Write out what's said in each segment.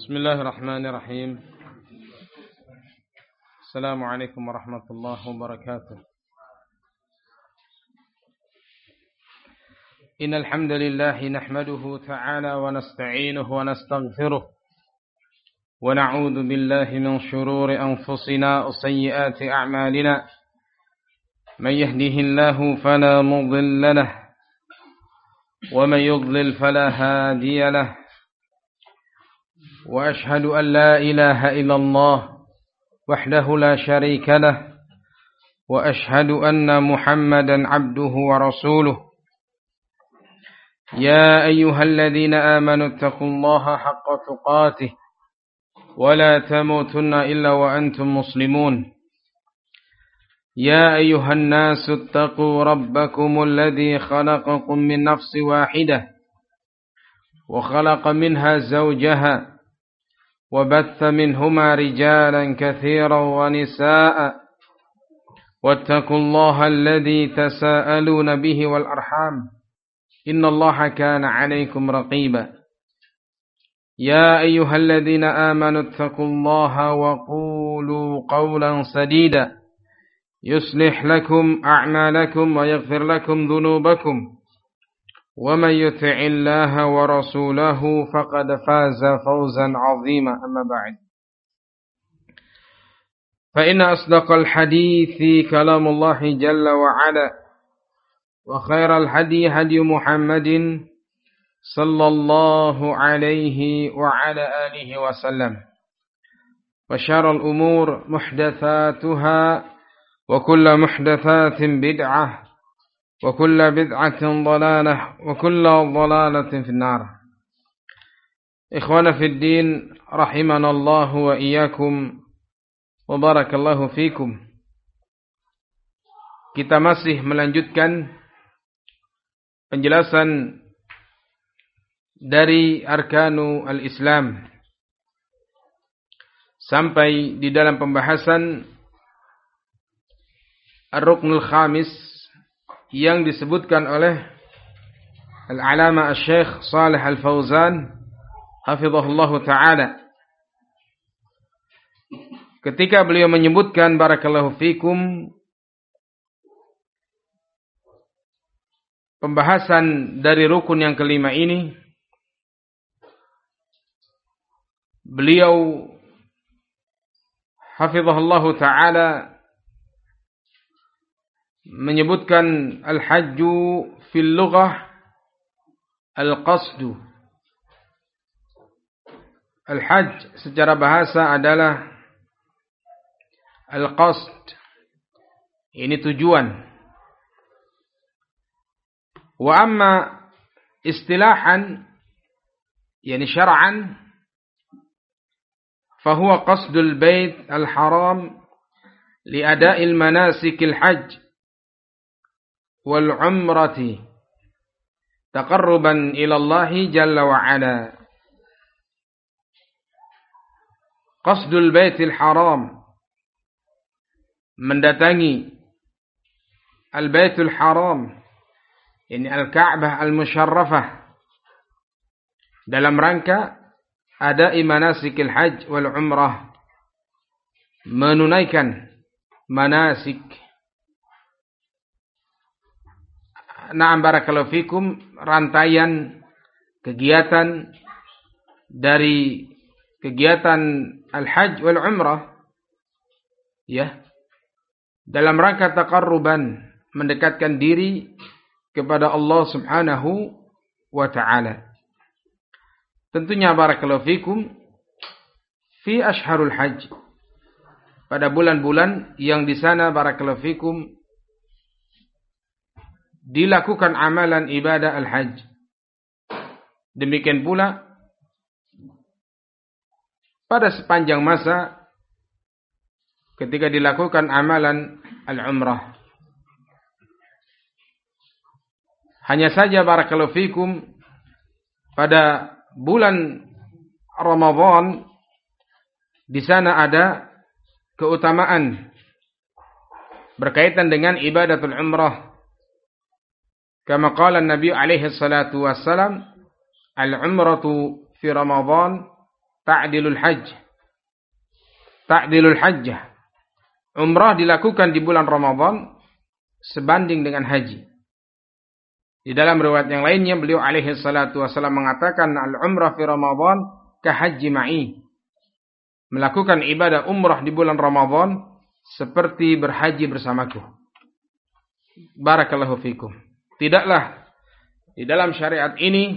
بسم الله الرحمن الرحيم. السلام عليكم ورحمة الله وبركاته. إن الحمد لله نحمده تعالى ونستعينه ونستغفره ونعوذ بالله من شرور أنفسنا وسيئات أعمالنا. من يهده الله فلا مضل له ومن يضلل فلا هادي له. وأشهد أن لا إله إلا الله وحده لا شريك له وأشهد أن محمدا عبده ورسوله. يا أيها الذين آمنوا اتقوا الله حق تقاته ولا تموتن إلا وأنتم مسلمون. يا أيها الناس اتقوا ربكم الذي خلقكم من نفس واحدة وخلق منها زوجها وبث منهما رجالا كثيرا ونساء واتقوا الله الذي تساءلون به والأرحام إن الله كان عليكم رقيبا. يا أيها الذين آمنوا اتقوا الله وقولوا قولا سديدا يصلح لكم أعمالكم ويغفر لكم ذنوبكم ومن يطع الله ورسوله فقد فاز فوزا عظيما. أما بعد فإن أصدق الحديث كلام الله جل وعلا وخير الهدي هدي محمد صلى الله عليه وعلى آله وسلم وشر الأمور محدثاتها وكل محدثات بدعة وكل بدعة ضلالة وكل ضلالة في النار. إخوانا في الدين رحمنا الله وإياكم وبارك الله فيكم. Kita masih melanjutkan penjelasan dari arkanu al-Islam sampai di dalam pembahasan ar-ruknul khamis yang disebutkan oleh Al-Alama Al-Syeikh Shalih Al-Fauzan hafizahullah ta'ala ketika beliau menyebutkan barakallahu fikum pembahasan dari rukun yang kelima ini. Beliau hafizahullah ta'ala menyebutkan al-hajju fil lughah al-qasdu. Al-hajj secara bahasa adalah al-qasd. Ini tujuan. Wa amma istilahan yani syar'an fahuwa qasdul bait al-haram li'ada'il manasikil hajj wal umrati taqarruban ila Allah jalla wa ala. Qasdul baitil haram, mendatangi al-baitul haram, ini al-Ka'bah al-Musharrafah, dalam rangka ada'i manasikil hajj wal umrah, menunaikan manasik. Na'am barakallahu fikum, rantaian kegiatan dari kegiatan al-hajj wal umrah ya, dalam rangka taqarruban, mendekatkan diri kepada Allah Subhanahu wa ta'ala. Tentunya barakallahu fikum fi ashharul hajj, pada bulan-bulan yang di sana barakallahu fikum dilakukan amalan ibadah al-hajj. Demikian pula pada sepanjang masa ketika dilakukan amalan al-umrah. Hanya saja barakallahu fikum pada bulan Ramadan di sana ada keutamaan berkaitan dengan ibadatul umrah. Kama qala Nabi alaihi salatu wassalam, al-umratu fi Ramadan ta'dilul hajjah. Umrah dilakukan di bulan Ramadan sebanding dengan haji. Di dalam riwayat yang lainnya beliau alaihi salatu wasallam mengatakan al-umrah fi Ramadan ka haji ma'i. Melakukan ibadah umrah di bulan Ramadan seperti berhaji bersamaku. Barakallahu fikum. Tidaklah di dalam syariat ini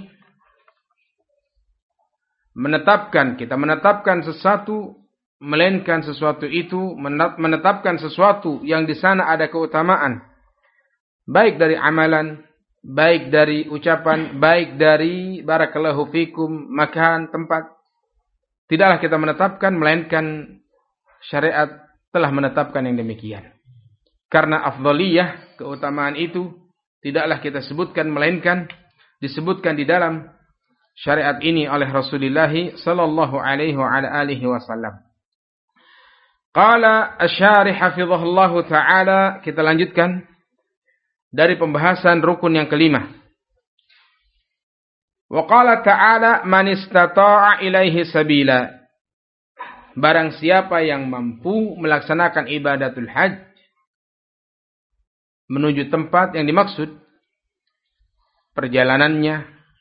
kita menetapkan sesuatu melainkan sesuatu itu menetapkan sesuatu yang di sana ada keutamaan, baik dari amalan, baik dari ucapan, baik dari barakallahu fikum makan, tempat. Tidaklah kita menetapkan melainkan syariat telah menetapkan yang demikian. Karena afdhaliyah, keutamaan itu tidaklah kita sebutkan melainkan disebutkan di dalam syariat ini oleh Rasulullah sallallahu alaihi wa ala alihi wasallam. Qala asy-syarih hafizahullahu taala, kita lanjutkan dari pembahasan rukun yang kelima. Wa qala ta'ala man istata'a ilaihi sabila. Barang siapa yang mampu melaksanakan ibadatul hajj menuju tempat yang dimaksud, perjalanannya,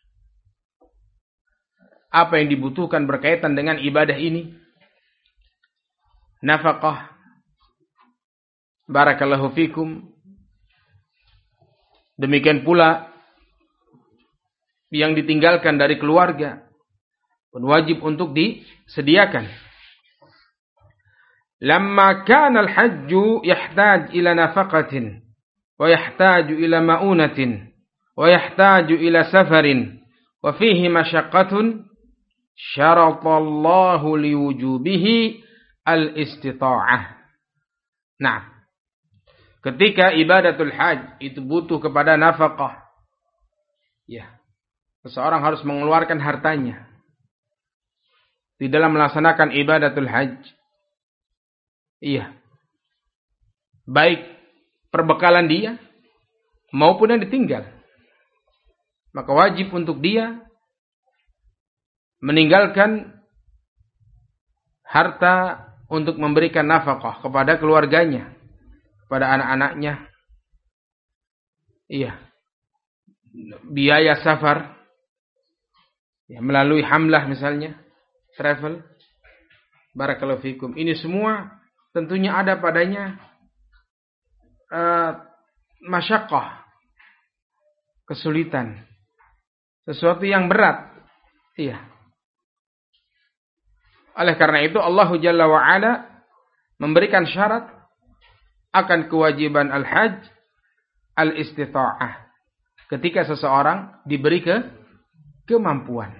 apa yang dibutuhkan berkaitan dengan ibadah ini, nafaqah, barakallahu fikum, demikian pula yang ditinggalkan dari keluarga pun wajib untuk disediakan. Lamma kana al-hajju yahtaj ila nafaqatin wa yahtaju ila ma'unatin wa yahtaju ila safarin wa fihi masyaqqatun syaratallahu liwujubihi al-istita'ah. Nah, ketika ibadatul hajj itu butuh kepada nafkah, ya, seseorang harus mengeluarkan hartanya di dalam melaksanakan ibadatul hajj. Iya, baik perbekalan dia maupun yang ditinggal, maka wajib untuk dia meninggalkan harta untuk memberikan nafkah kepada keluarganya, kepada anak-anaknya. Iya. Biaya safar, ya, melalui hamlah misalnya, travel. Barakallahu fikum. Ini semua tentunya ada padanya masyaqqah, kesulitan, sesuatu yang berat. Iya. Oleh karena itu Allah Jalla wa'ala memberikan syarat akan kewajiban al-hajj al-istita'ah. Ketika seseorang diberi kemampuan.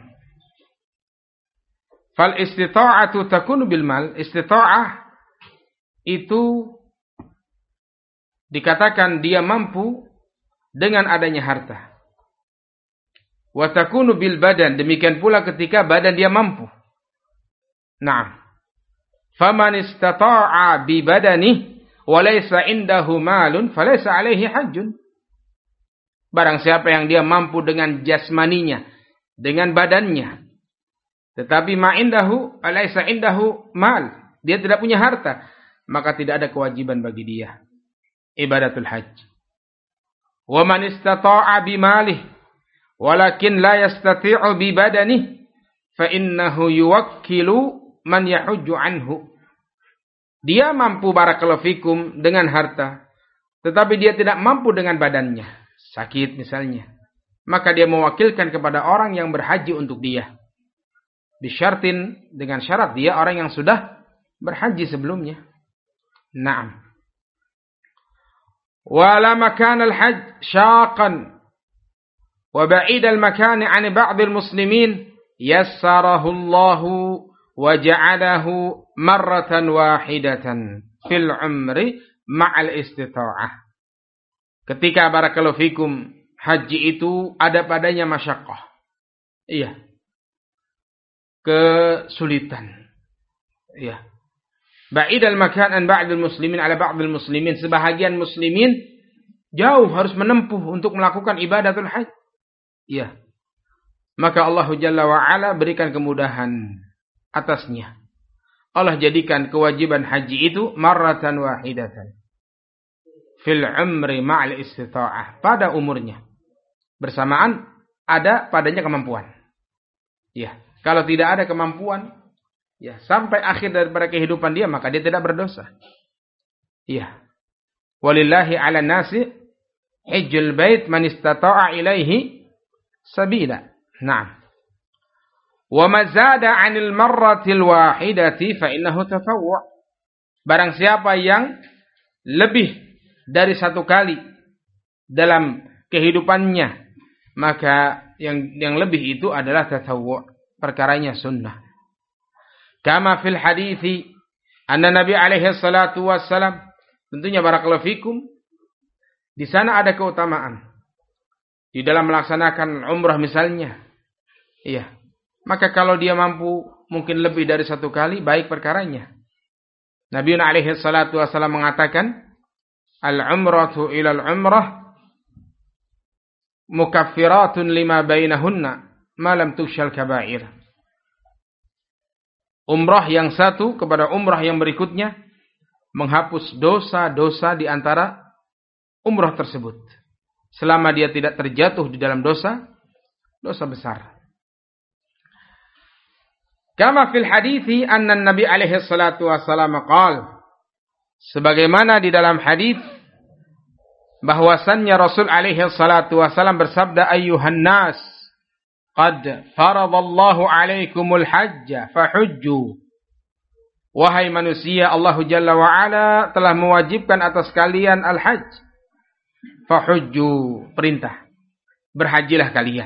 Fal istita'atu takunu bil mal. Istita'ah itu dikatakan dia mampu dengan adanya harta. Wa takunu bil badan. Demikian pula ketika badan dia mampu. Naam. Faman istata'a bi badanihi wa laysa indahu malun falaysa alaihi hajjun. Barang siapa yang dia mampu dengan jasmaninya, dengan badannya, tetapi ma indahu alaysa indahu mal, dia tidak punya harta, maka tidak ada kewajiban bagi dia ibadatul hajj. Wa man istata'a bi malihi walakin la yastati'u bi badanihi fa innahu yuwakkilu man yahujju anhu. Dia mampu barakallahu fikum dengan harta, tetapi dia tidak mampu dengan badannya, sakit misalnya, maka dia mewakilkan kepada orang yang berhaji untuk dia. Bisyartin, dengan syarat dia orang yang sudah berhaji sebelumnya. Naam. Wala makan al-hajj syaqan wa ba'id al-makan 'an ba'd al-muslimin yassarahu Allahu wa ja'alahu marratan wahidatan fil umri ma'al istita'ah. Ketika barakallahu fikum haji itu ada padanya masyaqqah. Iya. Kesulitan. Iya. Ba'idal makan an ba'dil muslimin ala ba'dil muslimin. Sebahagian muslimin jauh harus menempuh untuk melakukan ibadatul hajj. Iya. Maka Allah Jalla wa Ala berikan kemudahan atasnya. Allah jadikan kewajiban haji itu marratan wahidatan fil umri ma'al istita'ah, pada umurnya. Bersamaan ada padanya kemampuan. Ya, kalau tidak ada kemampuan, ya, sampai akhir daripada kehidupan dia, maka dia tidak berdosa. Ya. Walillahi 'alan nasi hajjul bait man istata'a ilaihi sabila. Naam. Wa ma zada 'anil marratil wahidati fa innahu tatawwu'. Barang siapa yang lebih dari satu kali dalam kehidupannya, maka yang lebih itu adalah tatawwu', perkaranya sunnah. Kama fil hadithi anna Nabi alaihi salatu wassalam, tentunya barakallahu fikum, di sana ada keutamaan di dalam melaksanakan umrah misalnya. Iya. Maka kalau dia mampu mungkin lebih dari satu kali, baik perkaranya. Nabi alaihi salatu wassalam mengatakan, al-umratu ila al-umrah mukaffiratun lima bainahunna ma lam tughshal kaba'ir. Umrah yang satu kepada umrah yang berikutnya menghapus dosa-dosa di antara umrah tersebut, selama dia tidak terjatuh di dalam dosa besar. Kama fil hadithi anna Nabi alaihi salatu wassalam qala, sebagaimana di dalam hadis bahwasannya Rasul alaihi salatu wassalam bersabda, ayyuhan nas qad faradallahu alaikumul hajja fahujju. Wahai manusia, Allah Jalla wa Ala telah mewajibkan atas kalian al-hajj. Fahujju, perintah, berhajilah kalian.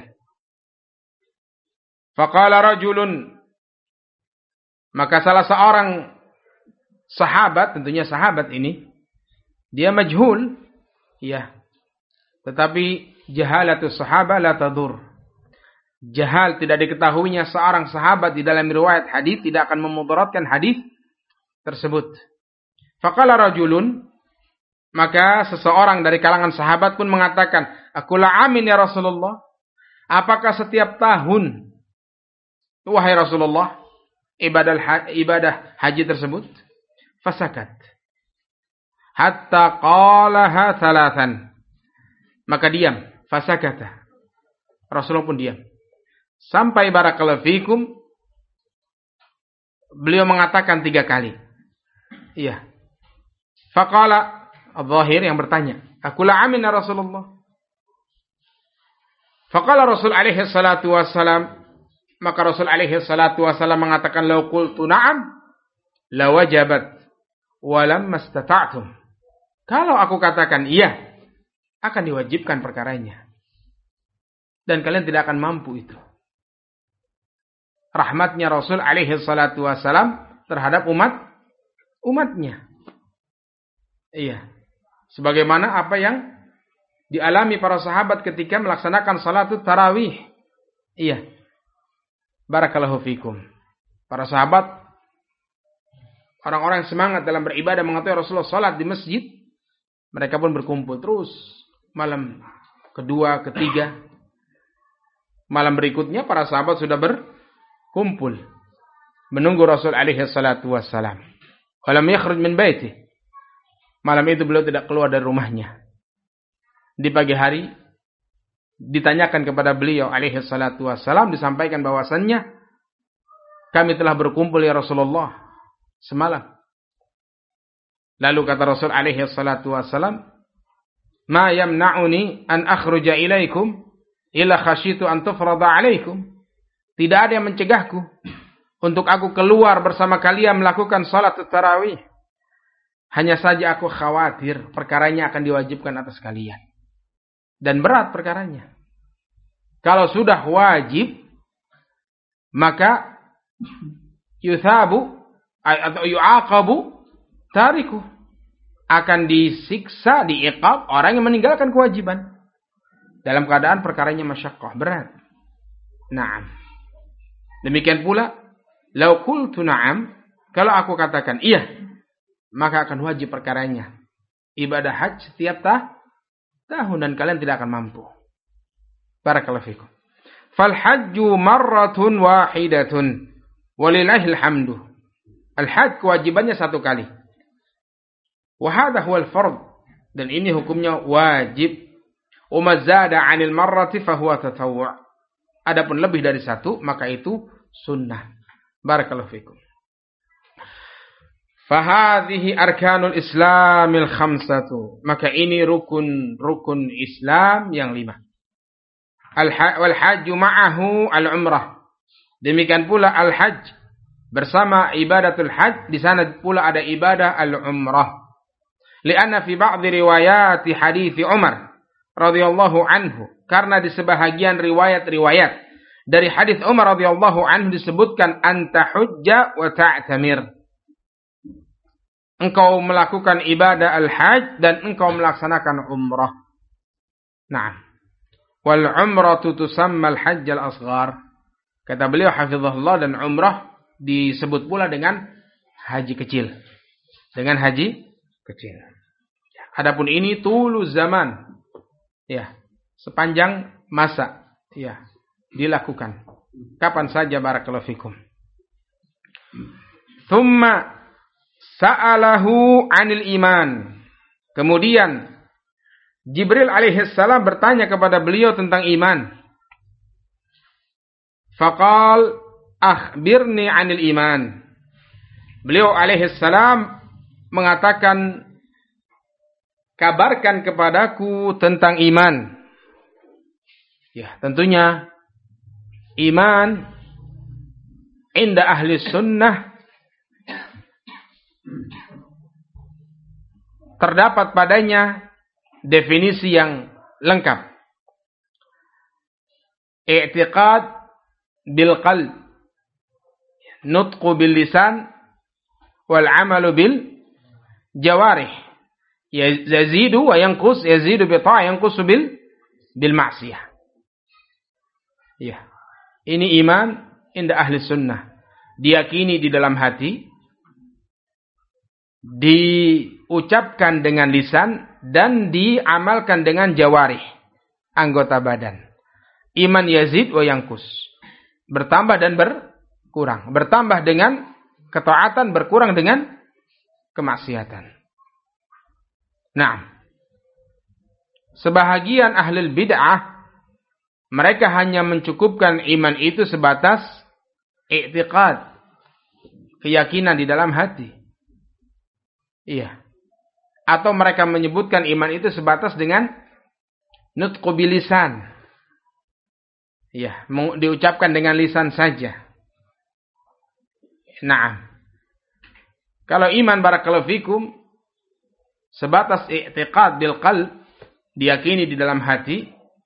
Faqala rajulun, maka salah seorang sahabat, tentunya sahabat ini, dia majhul, ya, tetapi jahalatus sahaba la tadur. Jahal, tidak diketahuinya seorang sahabat di dalam riwayat hadis tidak akan memudaratkan hadis tersebut. Faqala rajulun, maka seseorang dari kalangan sahabat pun mengatakan, aqula amin ya Rasulullah, apakah setiap tahun, wahai Rasulullah, ibadah haji tersebut? Fasakat hatta qalaha thalathan, maka diam. Fasakata, Rasulullah pun diam sampai barakallahu fikum beliau mengatakan 3 kali. Iya. Faqala adh-dhahir, yang bertanya, aqula amin ya Rasulullah. Faqala Rasul alaihi salatu wassalam, maka Rasul alaihi salatu wassalam mengatakan, law qultu na'am la wajabat wa lam mastata'tum. Kalau aku katakan iya, akan diwajibkan perkaranya, dan kalian tidak akan mampu itu. Rahmatnya Rasul alaihi salatu wassalam terhadap umatnya. Iya. Sebagaimana apa yang dialami para sahabat ketika melaksanakan salatut tarawih. Iya. Barakallahu fikum. Para sahabat, orang-orang yang semangat dalam beribadah, mengetahui Rasulullah salat di masjid, mereka pun berkumpul terus. Malam kedua, ketiga, malam berikutnya para sahabat sudah berkumpul menunggu Rasul alaihi salatu wassalam. Walam yakhruj min baiti. Malam itu beliau tidak keluar dari rumahnya. Di pagi hari ditanyakan kepada beliau alaihi salatu wassalam, disampaikan bahwasannya kami telah berkumpul ya Rasulullah semalam. Lalu kata Rasul alaihi salatu wassalam, ma yamna'uni an akhruja ilaikum illa khasyitu an tufrada alaikum. Tidak ada yang mencegahku untuk aku keluar bersama kalian melakukan salat tarawih. Hanya saja aku khawatir perkaranya akan diwajibkan atas kalian. Dan berat perkaranya. Kalau sudah wajib, maka yuthabu atau yu'aqabu tariku. Akan disiksa, diiqab orang yang meninggalkan kewajiban. Dalam keadaan perkaranya masyaqqah, berat. Naam. Demikian pula, lau qultu na'am, kalau aku katakan iya, maka akan wajib perkaranya. Ibadah haji setiap tahun dan kalian tidak akan mampu. Barakallahu fikum. Fal hajju marratun wahidatun. Walillahil hamdu. Al-hajj kewajibannya 1 kali. Wa hadha huwal fard, dan ini hukumnya wajib. Wa ma zada 'anil marrati fa huwa tatawwu'. Adapun lebih dari 1 maka itu sunnah. Barakallahu fikum. Fahadhihi arkanul islamil khamsatu. Maka ini rukun Islam yang 5. Wal hajju ma'ahu al-umrah. Demikian pula al-hajj bersama ibadatul hajj, di sana pula ada ibadah al-umrah. Lianna fi ba'dhi riwayati hadits Umar radhiyallahu anhu, karena di sebahagian riwayat-riwayat dari hadis Umar radhiyallahu anhu disebutkan anta hujja wa ta'tamir. Engkau melakukan ibadah al-hajj dan engkau melaksanakan umrah. Nah, wal umratu tusamma al-hajj al-asghar. Kata beliau hafizahullah, dan umrah disebut pula dengan haji kecil. Dengan haji kecil. Adapun ini tulu zaman. Ya, sepanjang masa. Ya, dilakukan. Kapan saja barakallahu fikum. Thumma sa'alahu 'anil iman. Kemudian Jibril alaihissalam bertanya kepada beliau tentang iman. Faqal akhbirni 'anil iman. Beliau alaihissalam mengatakan, kabarkan kepadaku tentang iman. Ya, tentunya iman inda ahli sunnah terdapat padanya definisi yang lengkap. I'tiqad bil qalb, nutqu bil lisan, wal amalu bil jawarih. Yazidu wa yanqus, yazidu bi ta'ah, yanqusu bil ma'siyah. Ya. Ini iman inda ahli sunnah. Diyakini di dalam hati, diucapkan dengan lisan, dan diamalkan dengan jawarih, anggota badan. Iman yazid wa yanqus, bertambah dan berkurang. Bertambah dengan ketaatan, berkurang dengan kemaksiatan. Nah, sebahagian ahlul bid'ah, mereka hanya mencukupkan iman itu sebatas i'tiqad, keyakinan di dalam hati. Iya. Atau mereka menyebutkan iman itu sebatas dengan nutqu bilisan. Iya, diucapkan dengan lisan saja. Nah, kalau iman barakallahu fikum sebatas i'tiqad bil qalb, diyakini di dalam hati,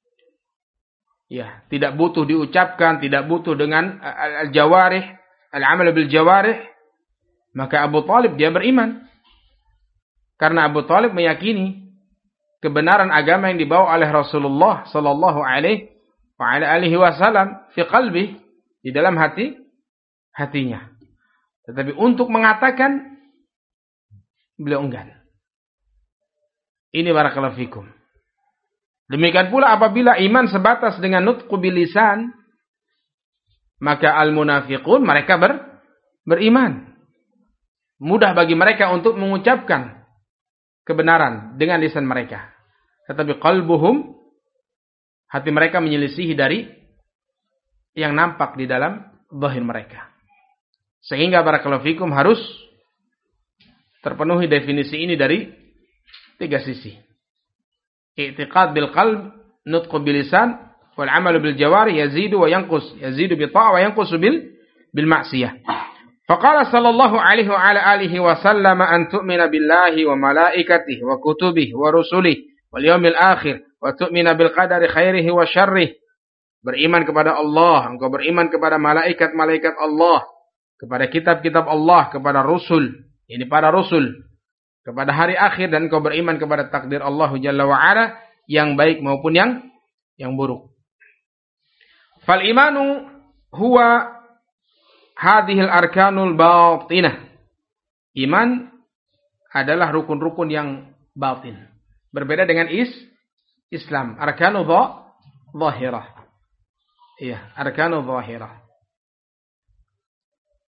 ya, tidak butuh diucapkan, tidak butuh dengan al-jawarih, al-amal bil jawarih, maka Abu Talib dia beriman. Karena Abu Talib meyakini kebenaran agama yang dibawa oleh Rasulullah sallallahu alaihi wasallam fi qalbi, di dalam hatinya. Tetapi untuk mengatakan beliau enggan. Ini barakallahu fikum. Demikian pula apabila iman sebatas dengan nutqu bil lisan, maka al-munafiqun mereka beriman. Mudah bagi mereka untuk mengucapkan kebenaran dengan lisan mereka. Tetapi qalbuhum, hati mereka menyelisihi dari yang nampak di dalam zahir mereka. Sehingga barakallahu fikum harus terpenuhi definisi ini dari 3 sisi. I'tiqad bil qalb, nutqu bil lisan, wal 'amalu bil jawarih, yazidu wa yanqus, yazidu bi ta'ah wa yanqusu bil ma'siyah. Faqala sallallahu alaihi wa ala alihi wa sallam an tu'mina billahi wa malaikatihi wa kutubihi wa rusulihi wal yawmil akhir wa tu'mina bil qadari khairihi wa syarrihi. Beriman kepada Allah, engkau beriman kepada malaikat-malaikat Allah, kepada kitab-kitab Allah, kepada rusul, ini para rusul, kepada hari akhir, dan engkau beriman kepada takdir Allah Jalla wa Ala, yang baik maupun yang buruk. Fal imanu huwa hadhil arkanul batinah. Iman adalah rukun-rukun yang batin. Berbeda dengan Islam. Arkanu zahirah. Iya, arkanu zahirah.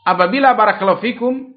apabila barakallahu fikum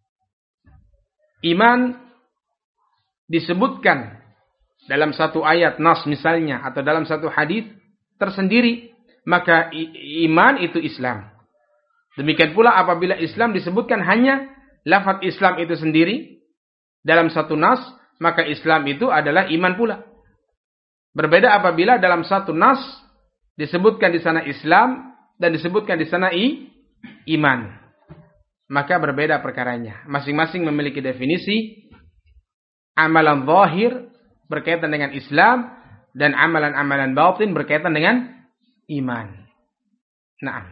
iman disebutkan dalam satu ayat nas misalnya atau dalam satu hadis tersendiri, maka iman itu Islam. Demikian pula apabila Islam disebutkan hanya lafaz Islam itu sendiri dalam satu nas, maka Islam itu adalah iman pula. Berbeda apabila dalam satu nas disebutkan di sana Islam dan disebutkan di sana iman. Maka berbeda perkaranya. Masing-masing memiliki definisi. Amalan zahir berkaitan dengan Islam dan amalan-amalan batin berkaitan dengan iman. Naam.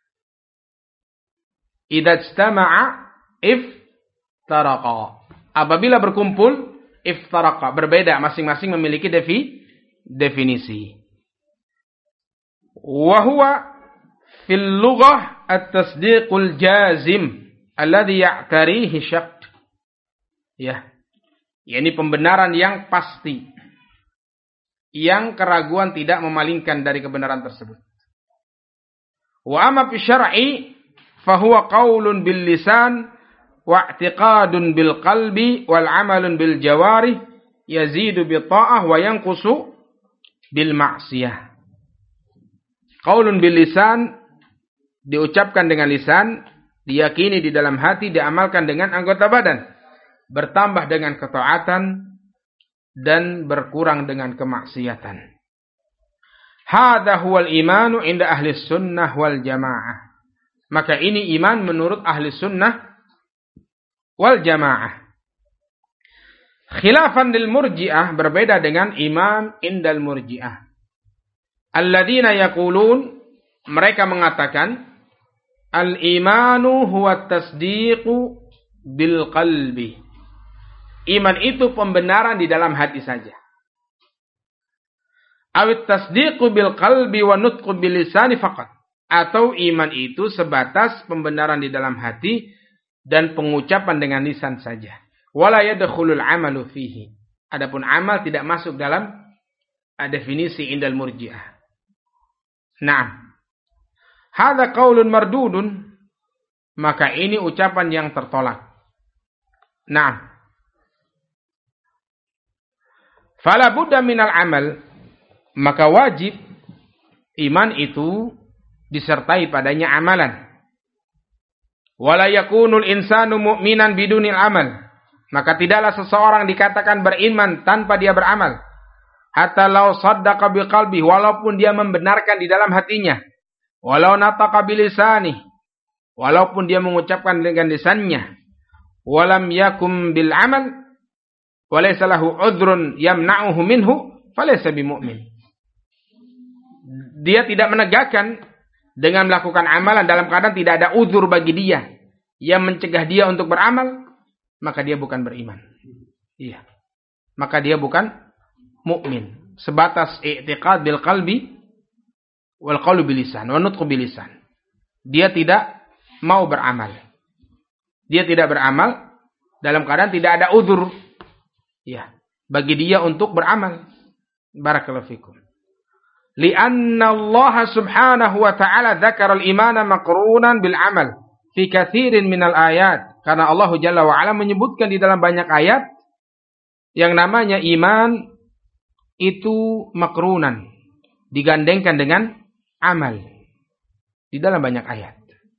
Idza ijtama'a iftaraqa. Apabila berkumpul iftaraqa, berbeda, masing-masing memiliki definisi. Wa huwa fil lughah at-tasdiqul jazim alladhi ya'tarihi syak. Ya. Ini pembenaran yang pasti, yang keraguan tidak memalingkan dari kebenaran tersebut. Wa amma fi syar'i fa huwa qaulun bil lisan wa i'tiqadun bil qalbi wal 'amalun bil jawarih yazidu bi ta'ah wa yanqusu bil ma'siyah. Qaulun bil lisan diucapkan dengan lisan, diyakini di dalam hati, diamalkan dengan anggota badan. Bertambah dengan ketaatan dan berkurang dengan kemaksiatan. Hadza huwal imanu inda ahli sunnah wal jamaah. Maka ini iman menurut ahli sunnah wal jamaah. Khilafan lil murji'ah, berbeda dengan iman indal murji'ah. Alladzina yaqulun, mereka mengatakan al-imanu huwa tasdiqu bil qalbi. Iman itu pembenaran di dalam hati saja. Awit tasdiqu bil qalbi wa nutqu bil lisani faqat. Atau iman itu sebatas pembenaran di dalam hati dan pengucapan dengan lisan saja. Wala yadkhulul amalu fihi. Adapun amal tidak masuk dalam definisi indal murji'ah. Naam. Hadza qaulun mardudun. Maka ini ucapan yang tertolak. Naam. Fala budda minal amal, maka wajib iman itu disertai padanya amalan. Wala yakunul insanu mu'minan bidunil amal, maka tidaklah seseorang dikatakan beriman tanpa dia beramal. Hatta law saddaqa biqalbi, walaupun dia membenarkan di dalam hatinya. Walau nataqa bilisani, walaupun dia mengucapkan dengan lisannya. Walam yakum bil amal, walaysa lahu udhrun yamna'uhu minhu falaysa bimu'min. Dia tidak menegakkan dengan melakukan amalan dalam keadaan tidak ada uzur bagi dia yang mencegah dia untuk beramal, maka dia bukan beriman. Iya. Maka dia bukan mukmin. Sebatas i'tiqad bil qalbi wal qaulu bil lisan wa nutqu bil lisan. Dia tidak mau beramal. Dia tidak beramal dalam keadaan tidak ada uzur. Ya, bagi dia untuk beramal. Barakallahu fikum. Lianna Allah subhanahu wa ta'ala dzakara al-imana maqrunan bil amal fi katsirin minal ayat. Karena Allah Jalla wa ala menyebutkan di dalam banyak ayat yang namanya iman itu maqrunan, digandengkan dengan amal. Di dalam banyak ayat.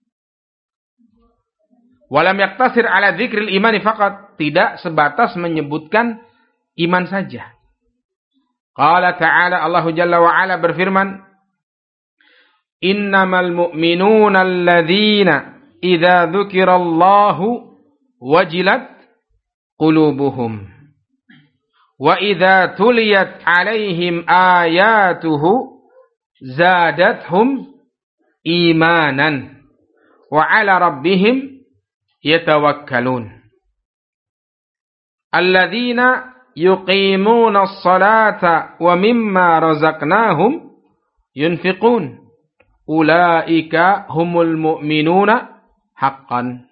Walam yaktasir ala dzikril imani faqat, tidak sebatas menyebutkan iman saja. Qala ta'ala, Allah Jalla wa ala berfirman, innamal mu'minuna alladzina idza dzukirallahu wajilat qulubuhum wa idza tuliyat alaihim ayatuhu zadathum imanan wa ala rabbihim yatawakkalun. Alladzina yuqimuna as-salata wa mimma razaqnahum yunfiqun. Ulaika humul mu'minuna haqqan.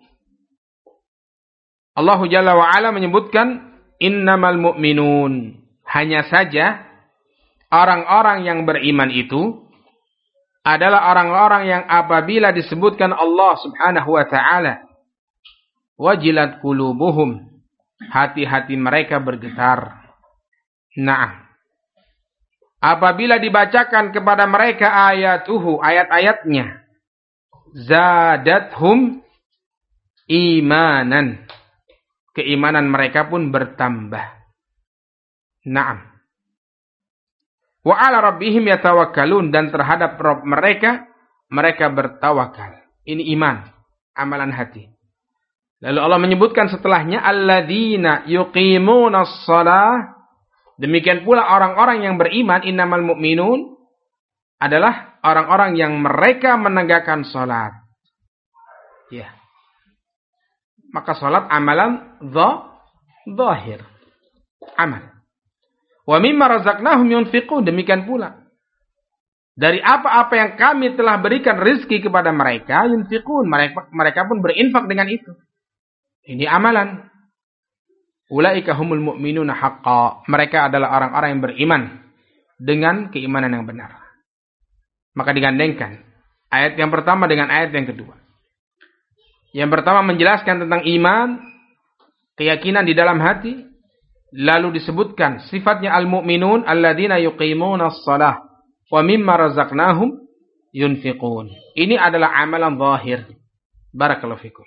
Allah Jalla wa ala menyebutkan innamal mu'minun. Hanya saja orang-orang yang beriman itu adalah orang-orang yang apabila disebutkan Allah Subhanahu wa taala, wajilat qulubuhum, hati-hati mereka bergetar. Nah, apabila dibacakan kepada mereka ayatuhu, ayat-ayatnya, zadathum imanan, keimanan mereka pun bertambah. Naam. Wa ala rabbihim yatawakkalun, dan terhadap Rabb mereka, mereka bertawakal. Ini iman, amalan hati. Lalu Allah menyebutkan setelahnya, alladzina yuqimunas shalah. Demikian pula orang-orang yang beriman, innamal mu'minun, adalah orang-orang yang mereka menegakkan salat. Ya. Maka salat amalan zahir. Amal. Wa mimma razaqnahum yunfiqun, demikian pula dari apa-apa yang kami telah berikan rezeki kepada mereka, yunfiqun, mereka pun berinfak dengan itu. Ini amalan. Ulaika humul mu'minuna haqqan, mereka adalah orang-orang yang beriman dengan keimanan yang benar. Maka digandengkan ayat yang pertama dengan ayat yang kedua. Yang pertama menjelaskan tentang iman, keyakinan di dalam hati. Lalu disebutkan sifatnya al-mu'minun alladzina yuqimunas shalah wa mimma razaqnahum yunfiqun. Ini adalah amalan zahir. Barakallahu fikum.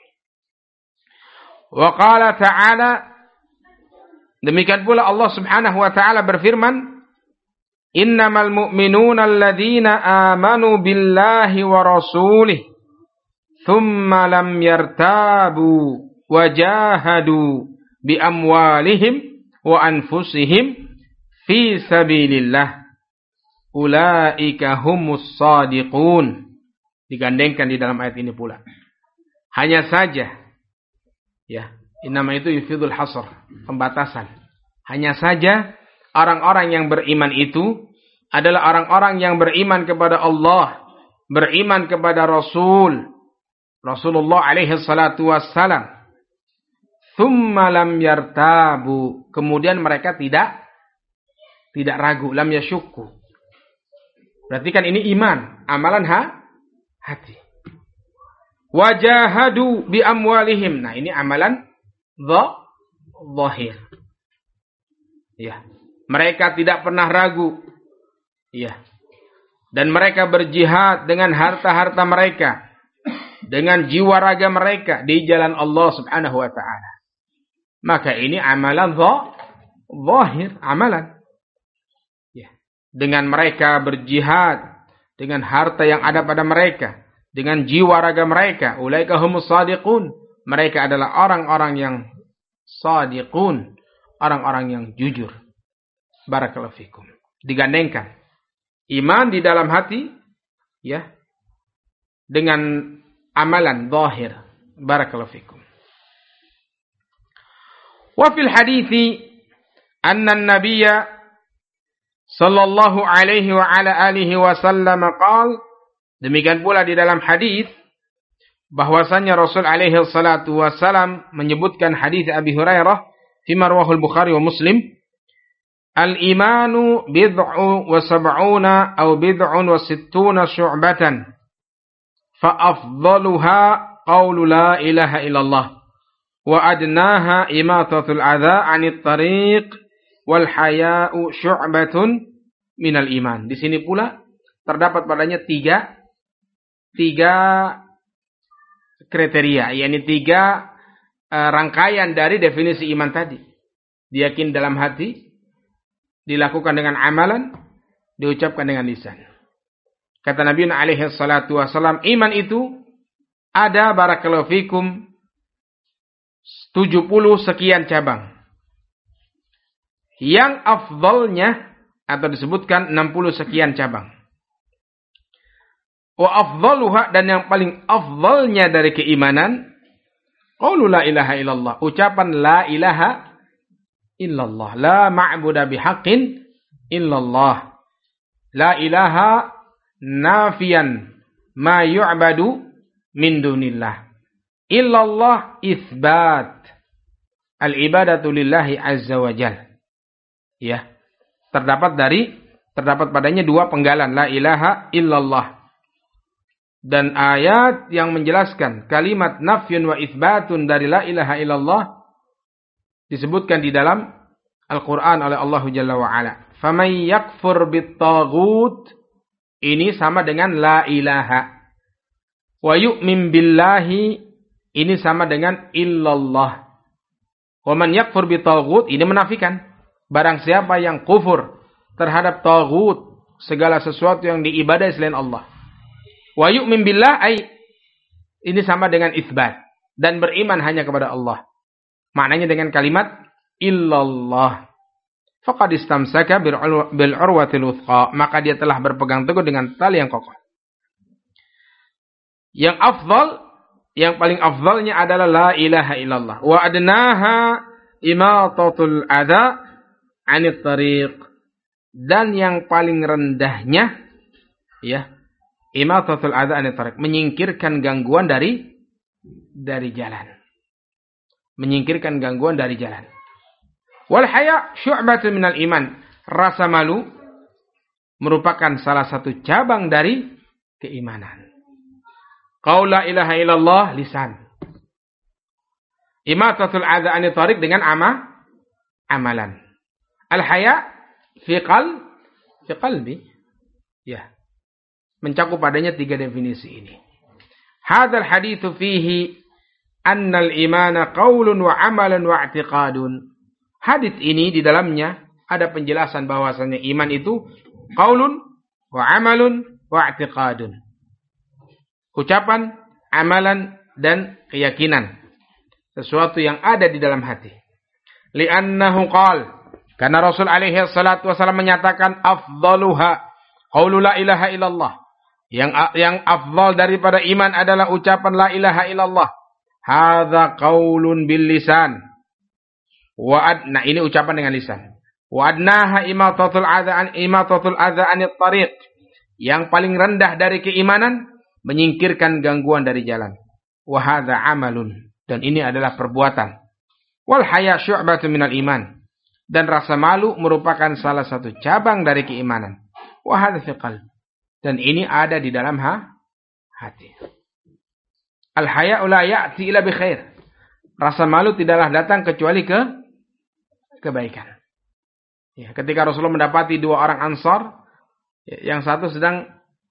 Wa qala ta'ala, demikian pula Allah Subhanahu wa taala berfirman, innamal mu'minuna alladzina amanu billahi wa rasulih thumma lam yartabu wa jahadu bi amwalihim wa anfusihim fi sabilillah ulaika humus shadiqun. Digandengkan di dalam ayat ini pula. Hanya saja, ya, nama itu yufidul hasr, pembatasan. Hanya saja orang-orang yang beriman itu adalah orang-orang yang beriman kepada Allah, beriman kepada Rasulullah alaihi salatu wassalam. Thumma lam yartabu, kemudian mereka tidak ragu, lam yasyukku. Berarti kan ini iman, amalan hati. Wajahadu bi amwalihim. Nah, ini amalan zahir. Ya. Mereka tidak pernah ragu. Ya. Dan mereka berjihad dengan harta-harta mereka, dengan jiwa raga mereka di jalan Allah Subhanahu wa taala. Maka ini amalan zahir, amalan. Ya. Dengan mereka berjihad, dengan harta yang ada pada mereka, dengan jiwa raga mereka, ulaika humus shadiqun. Mereka adalah orang-orang yang shadiqun, orang-orang yang jujur. Barakallahu fikum. Digandengkan iman di dalam hati, ya, dengan amalan zahir. Barakallahu fikum. Wa fil hadithi anna an-nabiyya sallallahu alaihi wa ala alihi wasallam qala, demikian pula di dalam hadis bahwasanya Rasul alaihi salatu wasallam menyebutkan hadis Abi Hurairah fi marwahul Bukhari wa Muslim, al-imanu bid'u wa sab'una aw bid'un wa sittuna syu'batan fa afdaluha qawlu la ilaha illallah wa adnaha imatatul adza 'anit tariq wal haya'u syu'batun minal iman. Di sini pula terdapat padanya tiga kriteria, yakni tiga rangkaian dari definisi iman tadi. Diyakini dalam hati, dilakukan dengan amalan, diucapkan dengan lisan. Kata Nabi alaihi salatu wasallam, iman itu ada, barakallahu fikum, 70 sekian cabang. Yang afdalnya, atau disebutkan 60 sekian cabang. Wa afdaluha, dan yang paling afdalnya dari keimanan, qaulu la ilaha illallah, ucapan la ilaha illallah, la ma'budu bihaqqin illallah, la ilaha nafiyan ma yu'badu min dunillah, illallah isbat al-ibadatu lillahi azza wa jal. Ya, terdapat padanya dua penggalan, la ilaha illallah, Dan ayat yang menjelaskan kalimat nafyun wa itsbatun dari la ilaha illallah disebutkan di dalam Al-Quran oleh Allah Jalla wa'ala. Faman yakfur bit-taghut, ini sama dengan la ilaha. Wa yu'min billahi, ini sama dengan illallah. Wa man yakfur bit-taghut, ini menafikan. Barang siapa yang kufur terhadap taghut, segala sesuatu yang diibadai selain Allah. Wa yu'min billah, ini sama dengan itsbat. Dan beriman hanya kepada Allah. Maknanya dengan kalimat illallah. Faqad istamsaka bil urwatil wuthqa, maka dia telah berpegang teguh dengan tali yang kokoh. Yang afdal, yang paling afdalnya adalah la ilaha illallah. Wa adnaha imatatul adza 'anit tariq. Dan yang paling rendahnya, ya, imatatul adza 'anit tariq, menyingkirkan gangguan dari jalan. Menyingkirkan gangguan dari jalan. Wal haya syu'batun minal iman. Rasa malu merupakan salah satu cabang dari keimanan. Qaul la ilaha illallah lisan. Imatatul adza 'anit tariq dengan amalan. Al haya fi qalbi. Ya. Mencakup padanya 3 definisi ini. Hadzal haditsu fihi annal imana qaulun wa amalan wa i'tiqadun. Hadits ini di dalamnya ada penjelasan bahwasanya iman itu qaulun wa amalun wa i'tiqadun. Ucapan, amalan dan keyakinan. Sesuatu yang ada di dalam hati. Li'annahu qala, karena Rasul alaihi salatu wasallam menyatakan afdaluha qaulu la ilaha illallah. Yang afdal daripada iman adalah ucapan la ilaha illallah. Hadza qaulun bil lisan. Nah ini ucapan dengan lisan. Wa adnaha imatatul adza 'anit tariq. Yang paling rendah dari keimanan menyingkirkan gangguan dari jalan. Wa hadza amalun, dan ini adalah perbuatan. Wal haya syu'batun minal iman, dan rasa malu merupakan salah satu cabang dari keimanan. Wa hadza fi qalb, dan ini ada di dalam hati. Al haya'u la ya'ti illa bi khair. Rasa malu tidaklah datang kecuali kebaikan. Ya, ketika Rasulullah mendapati 2 orang Ansar, yang satu sedang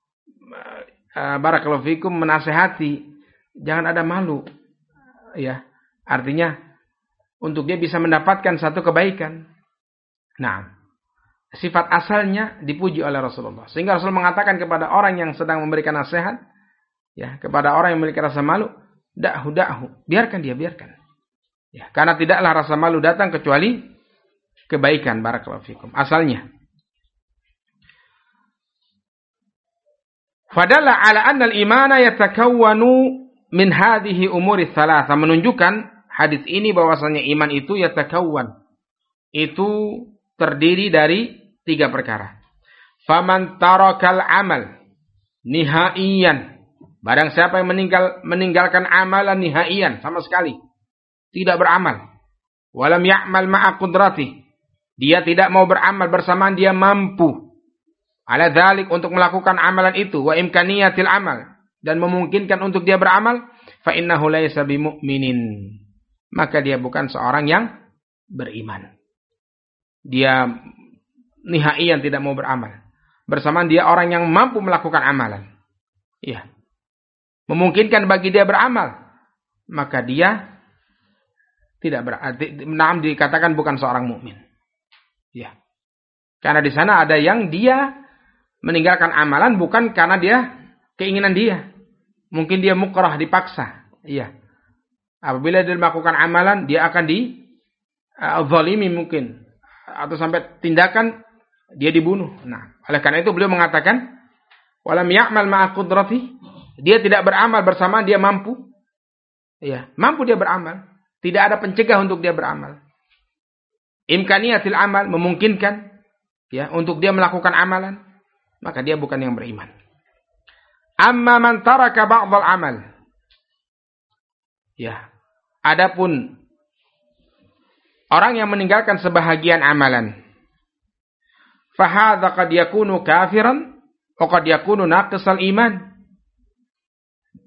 barakallahu fikum menasihati, jangan ada malu. Ya, artinya untuk dia bisa mendapatkan satu kebaikan. Nah, sifat asalnya dipuji oleh Rasulullah. Sehingga Rasul mengatakan kepada orang yang sedang memberikan nasihat, ya, kepada orang yang memiliki rasa malu, da'hu, biarkan dia. Ya, karena tidaklah rasa malu datang kecuali kebaikan, barakallahu fikum. Asalnya. Fadalla ala anna al-imana yatakawwanu min hadhihi umuri thalatha, menunjukkan hadis ini bahwasanya iman itu yatakawwan, itu terdiri dari 3 perkara. Faman tarakal amal nihaiyan, barang siapa yang meninggalkan amalan nihaiyan, sama sekali tidak beramal, walam ya'mal ma'a qudrati, dia tidak mau beramal bersamaan dia mampu, ala dzalik, untuk melakukan amalan itu, wa imkaniyatil amal, dan memungkinkan untuk dia beramal, fa innahu laysa bimu'minin, maka dia bukan seorang yang beriman. Dia nihaiyan tidak mau beramal, bersamaan dia orang yang mampu melakukan amalan. Iya. Memungkinkan bagi dia beramal, maka dia tidak dikatakan bukan seorang mukmin. Ya. Karena di sana ada yang dia meninggalkan amalan bukan karena dia keinginan dia. Mungkin dia mukrah, dipaksa. Iya. Apabila dia melakukan amalan, dia akan zalimi mungkin, atau sampai tindakan dia dibunuh. Nah, oleh karena itu beliau mengatakan walam ya'mal ma'a qudrati, dia tidak beramal bersama dia mampu. Ya, mampu dia beramal. Tidak ada pencegah untuk dia beramal. Imkaniyatil amal, memungkinkan ya untuk dia melakukan amalan, maka dia bukan yang beriman. Amma man taraka ba'dhal amal. Ya. Adapun orang yang meninggalkan sebahagian amalan, fa hadza qad yakunu kafiran wa qad yakunu naqisal iman.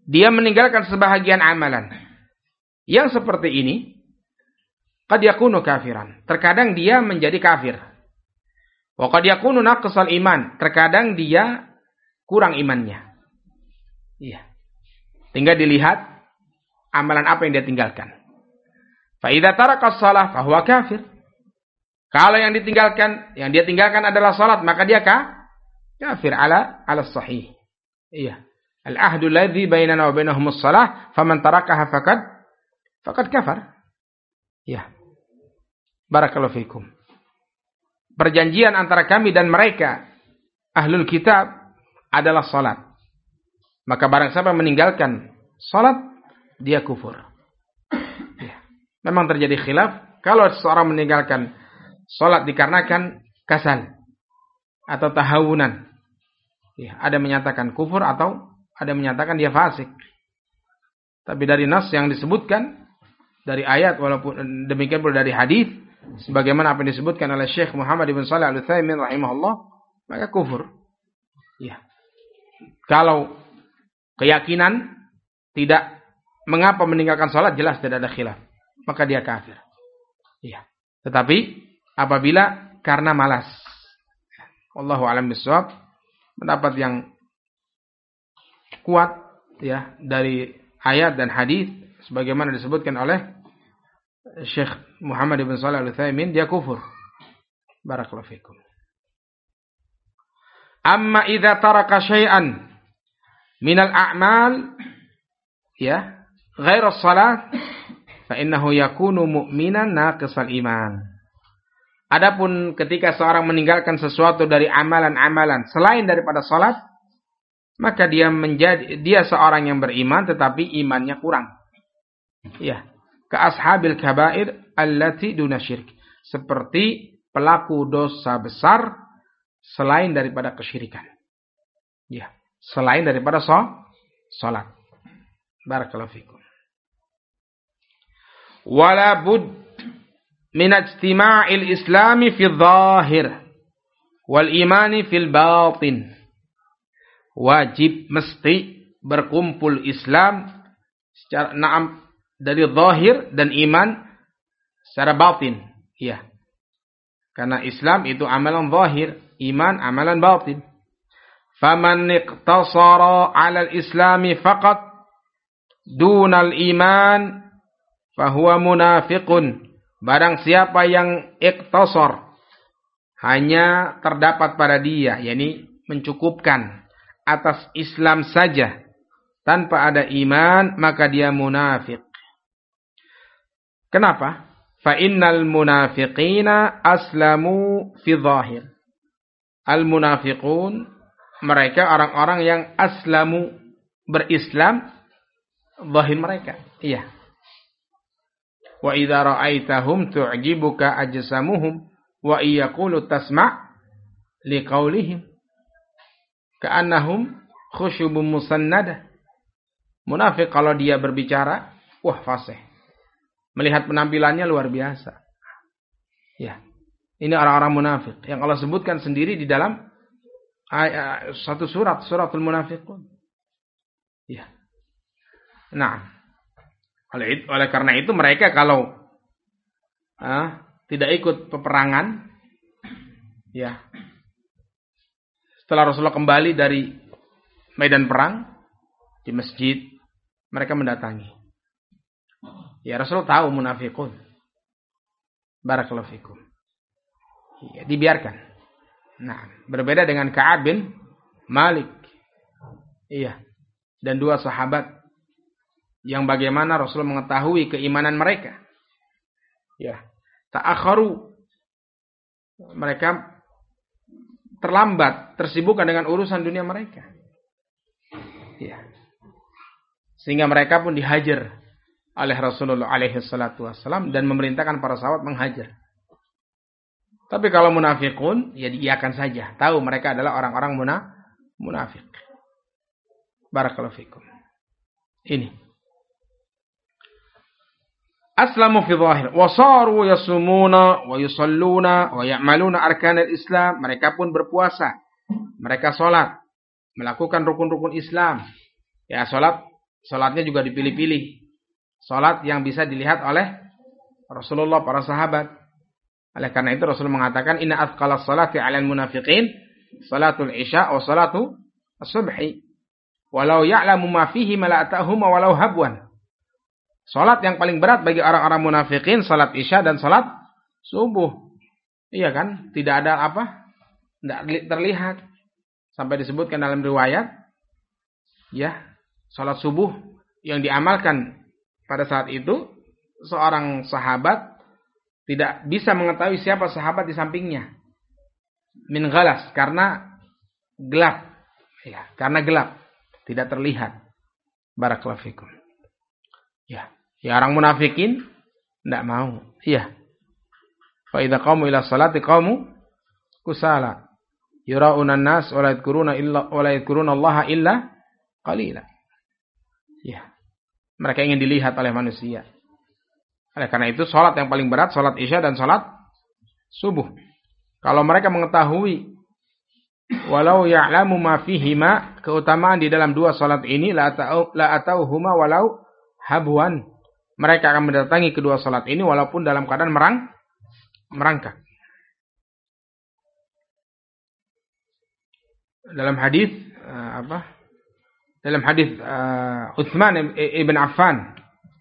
dia meninggalkan sebahagian amalan. Yang seperti ini, qad yakunu kafiran. Terkadang dia menjadi kafir. Wa qad yakunu naqsal iman. Terkadang dia kurang imannya. Iya. Tinggal dilihat amalan apa yang dia tinggalkan. Fa idza taraka shalah fa huwa kafir. Kalau yang dia tinggalkan adalah salat, maka dia kafir ala sahih. Iya. Al-ahdu alladhi bainana wa bainahumus shalah, faman tarakaha faqad kafar. Ya. Barakallahu fikum. Perjanjian antara kami dan mereka ahlul kitab adalah salat. Maka barang siapa meninggalkan salat, dia kufur. Ya. Memang terjadi khilaf kalau seseorang meninggalkan salat dikarenakan kasal atau tahawunan. Ya, ada menyatakan kufur atau ada menyatakan dia fasik. Tapi dari nas yang disebutkan dari ayat walaupun demikian pula dari hadis sebagaimana apa yang disebutkan oleh Syekh Muhammad bin Shalih Al-Utsaimin rahimahullah, maka kufur. Ya. Kalau keyakinan tidak mengapa meninggalkan salat jelas tidak ada khilaf, maka dia kafir. Ya. Tetapi apabila karena malas. Wallahu a'lam bishawab. Pendapat yang kuat ya dari ayat dan hadis sebagaimana disebutkan oleh Syekh Muhammad bin Shalih Al-Utsaimin, dia kufur. Barakallahu fikum. Amma idza taraka syai'an minal a'mal ya ghair as-salat fa innahu yakunu mu'minan naqisal iman. Adapun ketika seorang meninggalkan sesuatu dari amalan-amalan selain daripada salat, maka dia seorang yang beriman tetapi imannya kurang. Ya, ka ashabil kabair allati duna syirk. Seperti pelaku dosa besar selain daripada kesyirikan. Ya, selain daripada salat. Barakallahu fikum. Wala bud min ijtima'il islami fi dhahir wal imani fil batin. Wajib mesti berkumpul Islam secara dari zahir dan iman secara batin. Ya. Karena Islam itu amalan zahir, iman amalan batin. Faman iqtasara 'ala al-islami faqat dunal iman fahuwa munafiqun. Barang siapa yang iqtasar hanya terdapat pada dia, yakni mencukupkan atas Islam saja tanpa ada iman, maka dia munafik. Kenapa? Fa innal munafiqina aslamu fi dhahir. Al munafiqun mereka orang-orang yang aslamu berislam zahir mereka. Iya. Wa idza ra'aitahum tu'jibuka ajsamuhum wa yaqulu tasma' liqaulihim ka'annahum khusyubun musannadah. Munafik kalau dia berbicara, wah fasih. Melihat penampilannya luar biasa. Ya. Ini orang-orang munafik yang Allah sebutkan sendiri di dalam satu suratul munafiqun. Ya. Nah, oleh karena itu mereka kalau tidak ikut peperangan, ya, setelah Rasulullah kembali dari medan perang di masjid, mereka mendatangi. Ya, Rasulullah tahu munafiqun. Barakallahu fikum. Ya, dibiarkan. Nah, berbeda dengan Ka'ab bin Malik. Iya. Dan dua sahabat yang bagaimana Rasulullah mengetahui keimanan mereka. Ya. Ta'akharu. Mereka terlambat, tersibukkan dengan urusan dunia mereka. Ya. Sehingga mereka pun dihajar oleh Rasulullah alaihi salatu wassalam dan memerintahkan para sahabat menghajar. Tapi kalau munafikun, ya diiyakan saja. Tahu mereka adalah orang-orang munafik. Barakallahu fikum. Ini. Aslamu fi zahir. Wasaru yasumuna wa yusalluna wa ya'maluna arkanal Islam. Mereka pun berpuasa. Mereka sholat. Melakukan rukun-rukun Islam. Ya, sholat Salatnya juga dipilih-pilih. Salat yang bisa dilihat oleh Rasulullah, para sahabat. Oleh karena itu Rasul mengatakan inna athqalas salati 'alal munafiqin salatul isya wa salatu as-subhi. Walau ya'lamu ma fihi ma la atahuma walau habwan. Salat yang paling berat bagi orang-orang munafikin salat isya dan salat subuh. Iya kan? Tidak ada apa? Tidak terlihat. Sampai disebutkan dalam riwayat ya, salat subuh yang diamalkan pada saat itu seorang sahabat tidak bisa mengetahui siapa sahabat di sampingnya. Min ghalas, karena gelap. Ya, karena gelap, tidak terlihat. Barakallahu fikum. Ya, orang munafikin tidak mau. Iya. Fa idza qamu ila salati qamu kusala. Yura'una an-nas wa la yadhkuruna Allah illa qalila. Ya. Mereka ingin dilihat oleh manusia. Oleh karena itu salat yang paling berat salat isya dan salat subuh. Kalau mereka mengetahui walau ya'lamu ma fihima, keutamaan di dalam dua salat ini la atauhuma walau habwan. Mereka akan mendatangi kedua salat ini walaupun dalam keadaan merangkak. Dalam hadis Dalam hadis Utsman ibn Affan,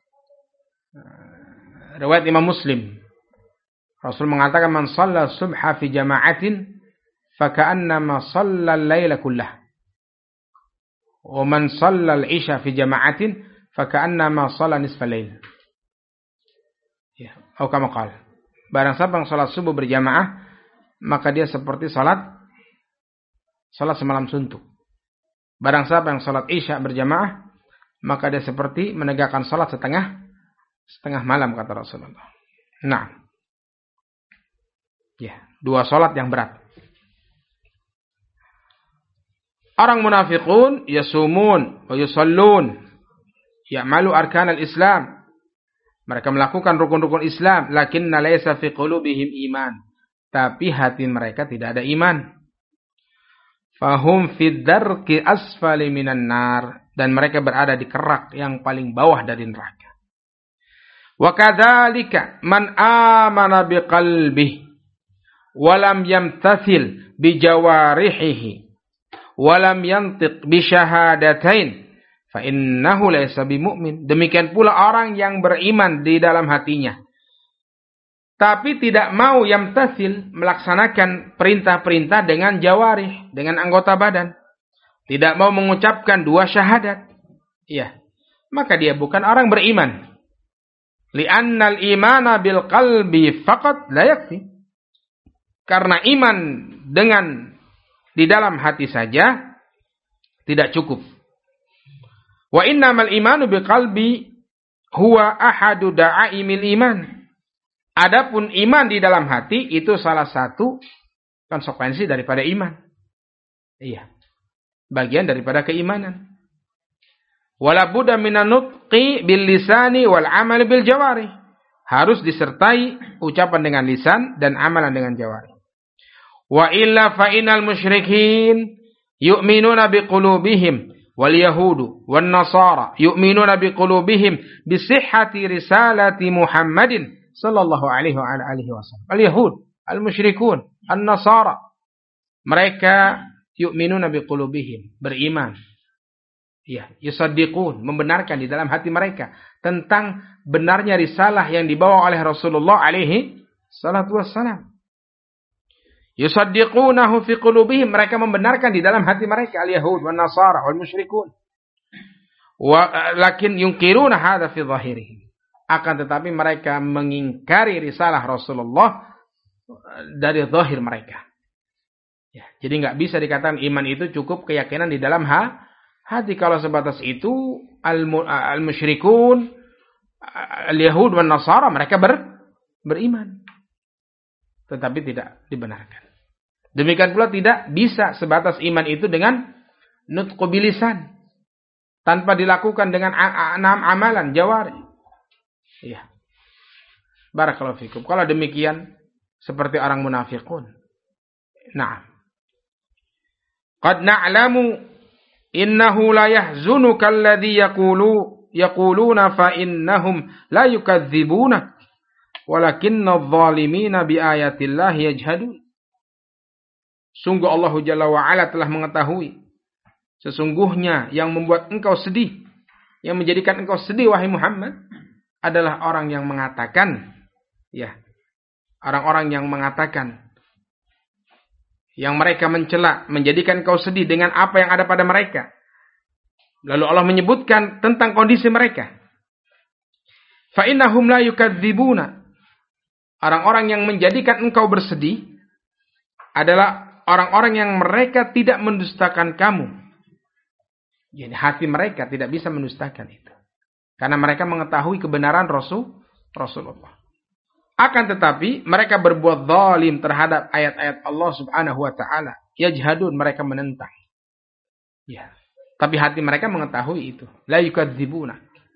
riwayat Imam Muslim, Rasul mengatakan man shalla subha fi jama'atin faka'annama shalla al-laila kullah. Wa man shalla al-isha fi jama'atin faka'annama shalla nisfal lail. Ya, atau kama qala. Barang siapa yang salat subuh berjamaah, maka dia seperti salat semalam suntuk. Barang siapa yang salat isya berjamaah, maka dia seperti menegakkan salat setengah malam, kata Rasulullah. Nah, ya, dua salat yang berat. Orang munafiqun yasumun wa yusallun, ya'malu arkanal Islam. Mereka melakukan rukun-rukun Islam, lakinna laysa fi qulubihim iman. Tapi hati mereka tidak ada iman. Fahum fid darki asfali minan nar, dan mereka berada di kerak yang paling bawah dari neraka. Wa kadzalika man amana biqalbihi wa lam yamtathil bi jawarihi wa lam yantiq bi syahadatain fa innahu laysa bimumin. Demikian pula orang yang beriman di dalam hatinya tapi tidak mau yamtasil, melaksanakan perintah-perintah dengan jawarih, dengan anggota badan. Tidak mau mengucapkan dua syahadat. Iya. Maka dia bukan orang beriman. Li'annal imana bil qalbi faqat la yakfi. Karena iman dengan di dalam hati saja tidak cukup. Wa innamal imanu bil qalbi huwa ahadu da'aimil iman. Adapun iman di dalam hati itu salah satu konsekuensi daripada iman. Iya. Bagian daripada keimanan. Wala budda minan nutqi bil lisani wal amal bil jawari. Harus disertai ucapan dengan lisan dan amalan dengan jawari. Wa illa fa innal musyrikin yu'minuna biqulubihim wal yahudu wan nasara yu'minuna biqulubihim bi sihhati risalati Muhammadin sallallahu alaihi wasallam. Al-Yahud, al-musyrikun, an-Nasara. Mereka yu'minuna biqulubihim, beriman. Ya, yusaddiqun, membenarkan di dalam hati mereka tentang benarnya risalah yang dibawa oleh Rasulullah alaihi salatu wassalam. Yusaddiqunahu fi qulubihim, mereka membenarkan di dalam hati mereka, al-Yahud wan-Nasara wal-musyrikun. Lakin yunkiruna hadza fi dhahirihim. Akan tetapi mereka mengingkari risalah Rasulullah dari zahir mereka. Ya, jadi nggak bisa dikatakan iman itu cukup keyakinan di dalam hati. Kalau sebatas itu al-musyrikun, al-Yahud dan Nasara mereka beriman, tetapi tidak dibenarkan. Demikian pula tidak bisa sebatas iman itu dengan nutqu bilisan, tanpa dilakukan dengan amalan jawari. Iya. Barakallahu fikum. Kalau demikian seperti orang munafiqun. Nah. Qad na'lamu Innahu la yahzunuka alladhi yaquluna fa innahum la yukadzibuna walakinna adh-dhalimina biayatillahi yajhadun. Sungguh Allah Jalla wa Ala telah mengetahui sesungguhnya yang membuat engkau sedih, yang menjadikan engkau sedih wahai Muhammad adalah orang yang mengatakan, ya, orang-orang yang mengatakan, yang mereka mencela, menjadikan engkau sedih dengan apa yang ada pada mereka. Lalu Allah menyebutkan tentang kondisi mereka. Fa innahum la yukadzibuna. Orang-orang yang menjadikan engkau bersedih adalah orang-orang yang mereka tidak mendustakan kamu. Jadi hati mereka tidak bisa mendustakan itu. Karena mereka mengetahui kebenaran Rasulullah. Akan tetapi mereka berbuat zalim terhadap ayat-ayat Allah Subhanahu wa taala. Yajhadun, mereka menentang. Ya. Tapi hati mereka mengetahui itu. La yukadzibuna.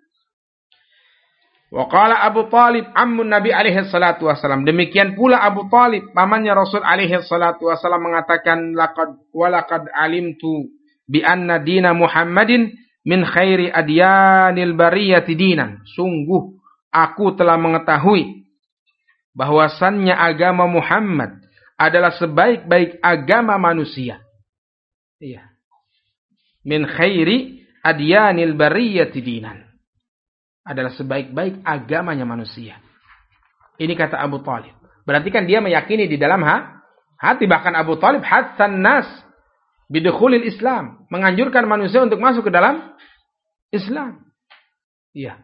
Wa qala Abu Talib ammun Nabi alaihi salatu wasallam. Demikian pula Abu Talib pamannya Rasul alaihi salatu wasallam mengatakan laqad alimtu bi anna dina Muhammadin min khairi adyanil bariyati dinan. Sungguh aku telah mengetahui bahwasannya agama Muhammad adalah sebaik-baik agama manusia. Iya. Min khairi adyanil bariyati dinan. Adalah sebaik-baik agamanya manusia. Ini kata Abu Talib. Berarti kan dia meyakini di dalam hati. Bahkan Abu Talib hatsan nas bidukhulil Islam. Menganjurkan manusia untuk masuk ke dalam Islam. Iya.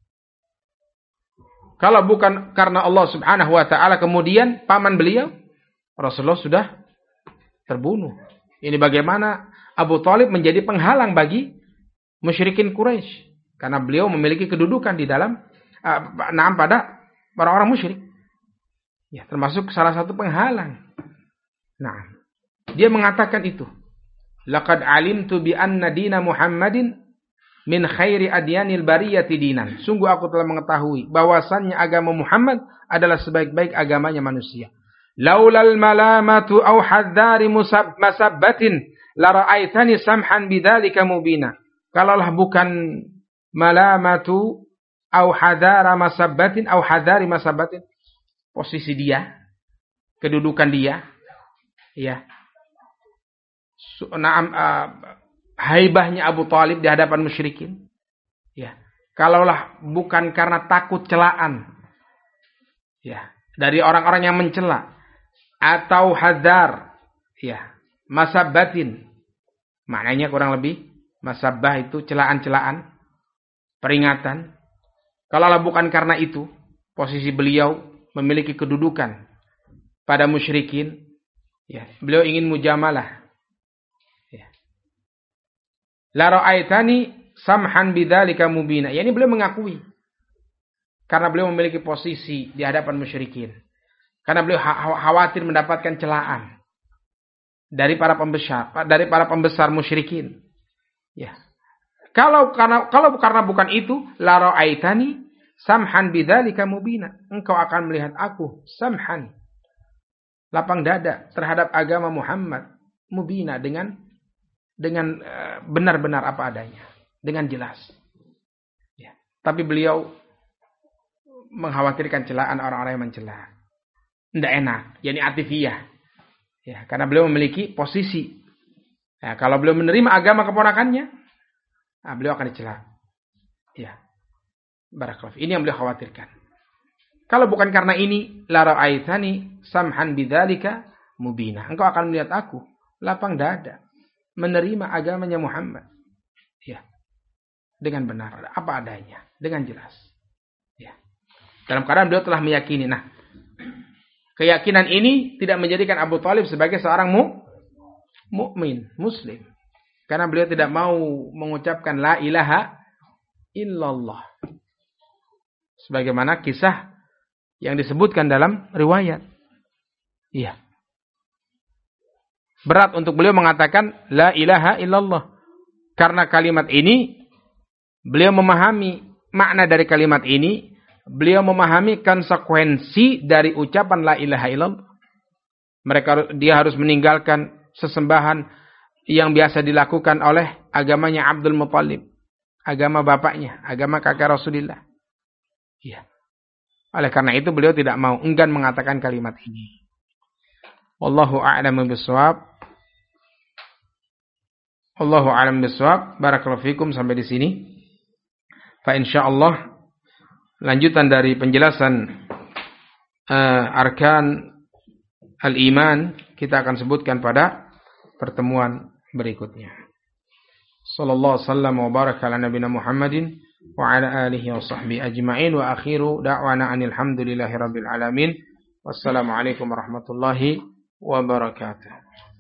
Kalau bukan karena Allah Subhanahu wa taala, kemudian paman beliau Rasulullah sudah terbunuh. Ini bagaimana Abu Talib menjadi penghalang bagi musyrikin Quraisy karena beliau memiliki kedudukan di dalam pada orang-orang musyrik. Ya, termasuk salah satu penghalang. Nah, dia mengatakan itu. Laqad alimtu bi anna dina Muhammadin min khairi adyanil bariyati dinan. Sungguh aku telah mengetahui bahwasannya agama Muhammad adalah sebaik-baik agamanya manusia. Laulal malamatu aw hadzari masabbatin la ra'aitani samhan bidzalika mubina. Kalaulah bukan malamatu aw hadara masabbatin aw hadari masabbatin, posisi dia, kedudukan dia, ya. Haibahnya Abu Talib di hadapan musyrikin. Ya. Kalaulah bukan karena takut celaan, ya, dari orang-orang yang mencela, atau hadar, ya, masabbatin. Maknanya kurang lebih masabbah itu celaan-celaan, peringatan. Kalaulah bukan karena itu, posisi beliau memiliki kedudukan pada musyrikin, ya, beliau ingin mujamalah. La ra'aitani samhan bidzalika mubina. Ya, ini beliau mengakui. Karena beliau memiliki posisi di hadapan musyrikin. Karena beliau khawatir mendapatkan celaan dari para pembesar musyrikin. Ya. Kalau karena bukan itu, la ra'aitani samhan bidzalika mubina. Engkau akan melihat aku samhan, lapang dada terhadap agama Muhammad, mubina, dengan benar-benar apa adanya, dengan jelas. Ya. Tapi beliau mengkhawatirkan celaan orang-orang yang mencela. Tidak enak, yakni atifiyah. Ya, karena beliau memiliki posisi. Ya, kalau beliau menerima agama keponakannya, beliau akan dicela. Ya. Barakallahu. Ini yang beliau khawatirkan. Kalau bukan karena ini, la ra'aitani samhan bidzalika mubina. Engkau akan melihat aku lapang dada menerima agamanya Muhammad, ya, dengan benar, apa adanya, dengan jelas, ya. Dalam keadaan beliau telah meyakini. Nah, keyakinan ini tidak menjadikan Abu Talib sebagai seorang mukmin, muslim, karena beliau tidak mau mengucapkan la ilaha illallah, sebagaimana kisah yang disebutkan dalam riwayat. Iya. Berat untuk beliau mengatakan la ilaha illallah. Karena kalimat ini, beliau memahami makna dari kalimat ini, beliau memahami konsekuensi dari ucapan la ilaha illallah. Dia harus meninggalkan sesembahan yang biasa dilakukan oleh agamanya Abdul Muthalib, agama bapaknya, agama kakek Rasulullah. Ya. Oleh karena itu beliau tidak mau, enggan mengatakan kalimat ini. Wallahu a'lam bishawab. Wallahu a'lam bishawab. Barakallahu fikum sampai di sini. Fa insyaallah lanjutan dari penjelasan arkan al-iman kita akan sebutkan pada pertemuan berikutnya. Sallallahu wasallam wa baraka ala nabiyina Muhammadin wa ala alihi wa sahbihi ajma'in wa akhiru da'wana anil hamdulillahi rabbil alamin. Wassalamu alaikum warahmatullahi wabarakatuh.